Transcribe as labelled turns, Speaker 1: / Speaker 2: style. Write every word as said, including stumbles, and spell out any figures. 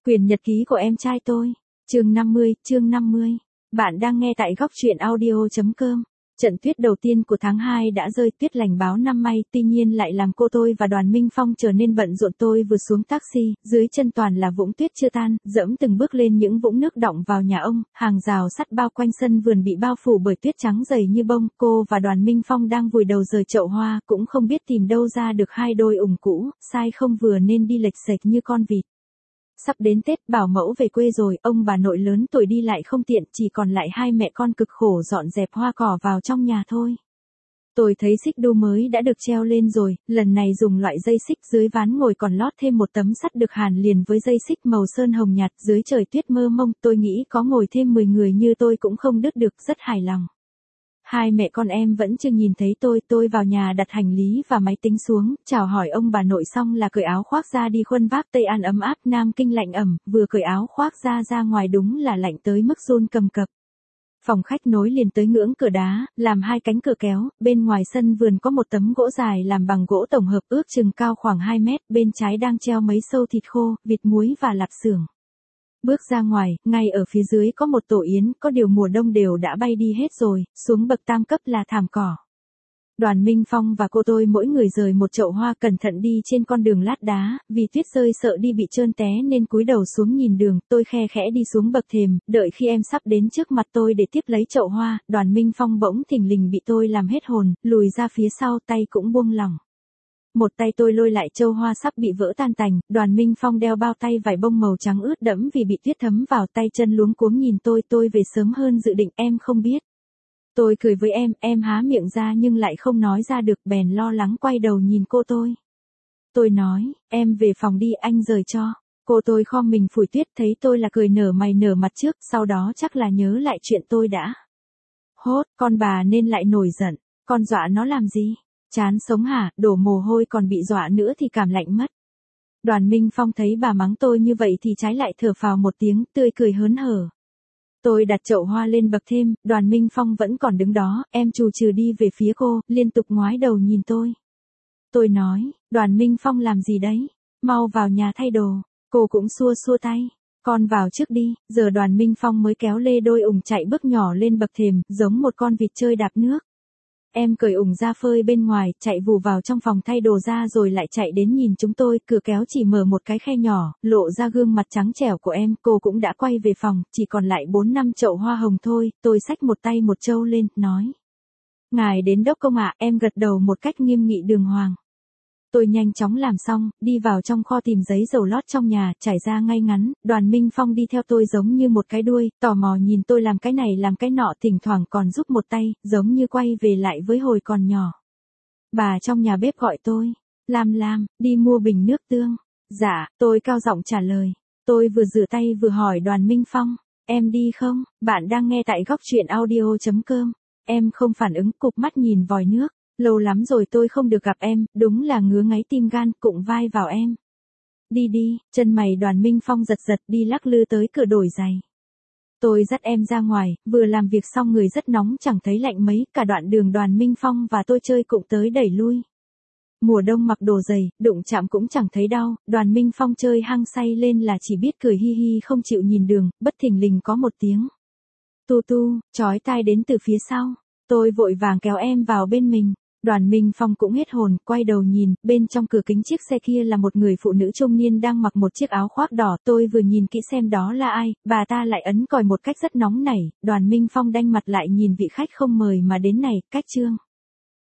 Speaker 1: Quyền nhật ký của em trai tôi. Chương năm mươi, chương năm mươi. Bạn đang nghe tại góc truyện audio chấm com. Trận tuyết đầu tiên của tháng hai đã rơi, tuyết lành báo năm may, tuy nhiên lại làm cô tôi và Đoàn Minh Phong trở nên bận rộn. Tôi vừa xuống taxi, dưới chân toàn là vũng tuyết chưa tan, dẫm từng bước lên những vũng nước đọng vào nhà ông, hàng rào sắt bao quanh sân vườn bị bao phủ bởi tuyết trắng dày như bông. Cô và Đoàn Minh Phong đang vùi đầu rời chậu hoa, cũng không biết tìm đâu ra được hai đôi ủng cũ, sai không vừa nên đi lệch xệch như con vịt. Sắp đến Tết, bảo mẫu về quê rồi, ông bà nội lớn tuổi đi lại không tiện, chỉ còn lại hai mẹ con cực khổ dọn dẹp hoa cỏ vào trong nhà thôi. Tôi thấy xích đu mới đã được treo lên rồi, lần này dùng loại dây xích, dưới ván ngồi còn lót thêm một tấm sắt được hàn liền với dây xích màu sơn hồng nhạt. Dưới trời tuyết mơ mông, tôi nghĩ có ngồi thêm mười người như tôi cũng không đứt được, rất hài lòng. Hai mẹ con em vẫn chưa nhìn thấy tôi, tôi vào nhà đặt hành lý và máy tính xuống, chào hỏi ông bà nội xong là cởi áo khoác ra đi khuân vác. Tây An ấm áp, Nam Kinh lạnh ẩm, vừa cởi áo khoác ra ra ngoài đúng là lạnh tới mức run cầm cập. Phòng khách nối liền tới ngưỡng cửa đá, làm hai cánh cửa kéo, bên ngoài sân vườn có một tấm gỗ dài làm bằng gỗ tổng hợp ước chừng cao khoảng hai mét, bên trái đang treo mấy sâu thịt khô, vịt muối và lạp xưởng. Bước ra ngoài, ngay ở phía dưới có một tổ yến, có điều mùa đông đều đã bay đi hết rồi, xuống bậc tam cấp là thảm cỏ. Đoàn Minh Phong và cô tôi mỗi người rời một chậu hoa, cẩn thận đi trên con đường lát đá, vì tuyết rơi sợ đi bị trơn té nên cúi đầu xuống nhìn đường. Tôi khe khẽ đi xuống bậc thềm, đợi khi em sắp đến trước mặt tôi để tiếp lấy chậu hoa, Đoàn Minh Phong bỗng thình lình bị tôi làm hết hồn, lùi ra phía sau, tay cũng buông lỏng. Một tay tôi lôi lại châu hoa sắp bị vỡ tan tành. Đoàn Minh Phong đeo bao tay vải bông màu trắng ướt đẫm vì bị tuyết thấm vào, tay chân luống cuống nhìn tôi. Tôi về sớm hơn dự định, em không biết. Tôi cười với em, em há miệng ra nhưng lại không nói ra được, bèn lo lắng quay đầu nhìn cô tôi. Tôi nói, em về phòng đi, anh rời cho. Cô tôi khom mình phủi tuyết, thấy tôi là cười nở mày nở mặt trước, sau đó chắc là nhớ lại chuyện tôi đã hốt, con bà nên lại nổi giận. Con dọa nó làm gì? Chán sống hả, đổ mồ hôi còn bị dọa nữa thì cảm lạnh mất. Đoàn Minh Phong thấy bà mắng tôi như vậy thì trái lại thở phào một tiếng, tươi cười hớn hở. Tôi đặt chậu hoa lên bậc thềm, Đoàn Minh Phong vẫn còn đứng đó, em trù trừ đi về phía cô, liên tục ngoái đầu nhìn tôi. Tôi nói, Đoàn Minh Phong làm gì đấy? Mau vào nhà thay đồ. Cô cũng xua xua tay. Con vào trước đi. Giờ Đoàn Minh Phong mới kéo lê đôi ủng chạy bước nhỏ lên bậc thềm, giống một con vịt chơi đạp nước. Em cởi ủng ra phơi bên ngoài, chạy vù vào trong phòng thay đồ ra rồi lại chạy đến nhìn chúng tôi. Cửa kéo chỉ mở một cái khe nhỏ, lộ ra gương mặt trắng trẻo của em. Cô cũng đã quay về phòng, chỉ còn lại bốn năm chậu hoa hồng thôi. Tôi xách một tay một trâu lên, nói. Ngài đến đốc công ạ, em gật đầu một cách nghiêm nghị đường hoàng. Tôi nhanh chóng làm xong, đi vào trong kho tìm giấy dầu lót trong nhà, trải ra ngay ngắn. Đoàn Minh Phong đi theo tôi giống như một cái đuôi, tò mò nhìn tôi làm cái này làm cái nọ, thỉnh thoảng còn giúp một tay, giống như quay về lại với hồi còn nhỏ. Bà trong nhà bếp gọi tôi, Lam Lam, đi mua bình nước tương. Dạ, tôi cao giọng trả lời. Tôi vừa rửa tay vừa hỏi Đoàn Minh Phong, em đi không? Bạn đang nghe tại góc truyện audio chấm com. Em không phản ứng, cụp mắt nhìn vòi nước. Lâu lắm rồi tôi không được gặp em, đúng là ngứa ngáy tim gan, cụng vai vào em. Đi đi, chân mày Đoàn Minh Phong giật giật, đi lắc lư tới cửa đổi giày. Tôi dắt em ra ngoài, vừa làm việc xong người rất nóng chẳng thấy lạnh mấy, cả đoạn đường Đoàn Minh Phong và tôi chơi cụng tới đẩy lui. Mùa đông mặc đồ dày, đụng chạm cũng chẳng thấy đau, Đoàn Minh Phong chơi hăng say lên là chỉ biết cười hi hi không chịu nhìn đường, bất thình lình có một tiếng. Tu tu, chói tai đến từ phía sau. Tôi vội vàng kéo em vào bên mình. Đoàn Minh Phong cũng hết hồn, quay đầu nhìn, bên trong cửa kính chiếc xe kia là một người phụ nữ trung niên đang mặc một chiếc áo khoác đỏ. Tôi vừa nhìn kỹ xem đó là ai, bà ta lại ấn còi một cách rất nóng nảy. Đoàn Minh Phong đanh mặt lại nhìn vị khách không mời mà đến này, cách chương.